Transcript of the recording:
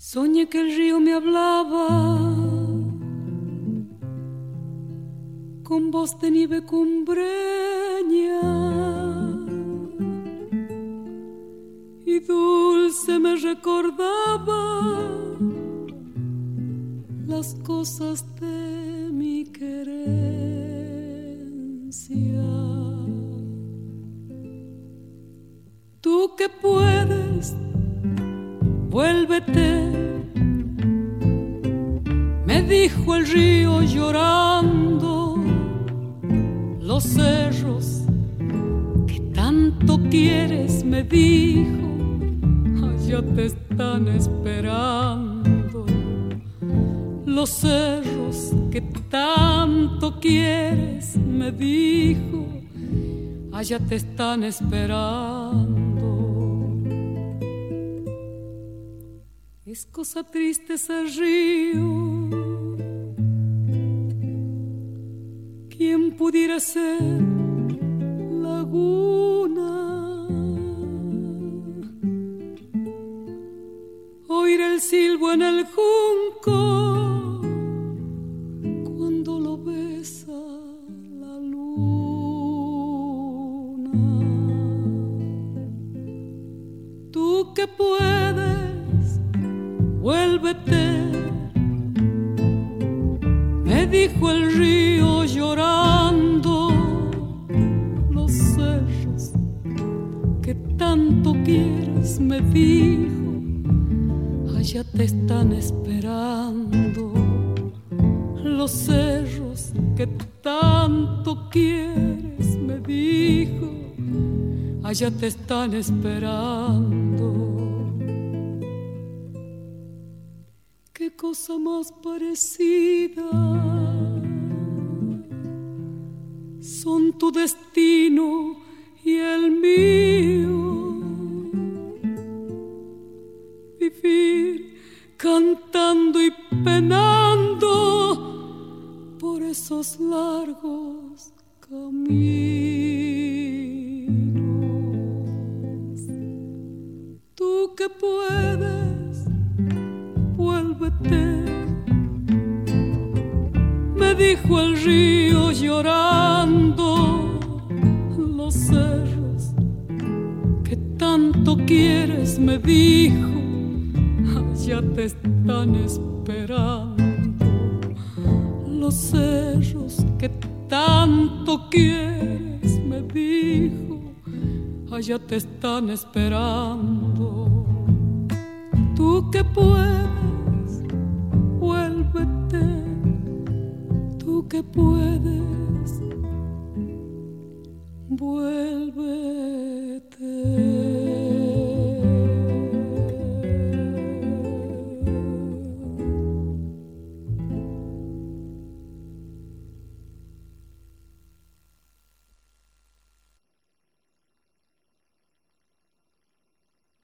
Soñé que el río me hablaba con voz de nieve cumbreña y dulce me recordaba las cosas de mi querencia. Tú que puedes, vuélvete, me dijo el río llorando. Los cerros que tanto quieres, me dijo, allá te están esperando. Los cerros que tanto quieres, me dijo, allá te están esperando. Es cosa triste ese río, ¿quién pudiera ser laguna? Oír el silbo en el junco cuando lo besa la luna. Tú que puedes, vuélvete, me dijo el río llorando. Los cerros que tanto quieres, me dijo, allá te están esperando. Los cerros que tanto quieres, me dijo, allá te están esperando. Qué cosa más parecida son tu destino y el mío. Vivir cantando y penando por esos largos caminos. Tú que puedes, vuélvete, me dijo el río llorando. Los cerros que tanto quieres, me dijo, allá te están esperando. Los cerros que tanto quieres, me dijo, allá te están esperando. Tú que puedes, vuélvete, tú que puedes, vuélvete.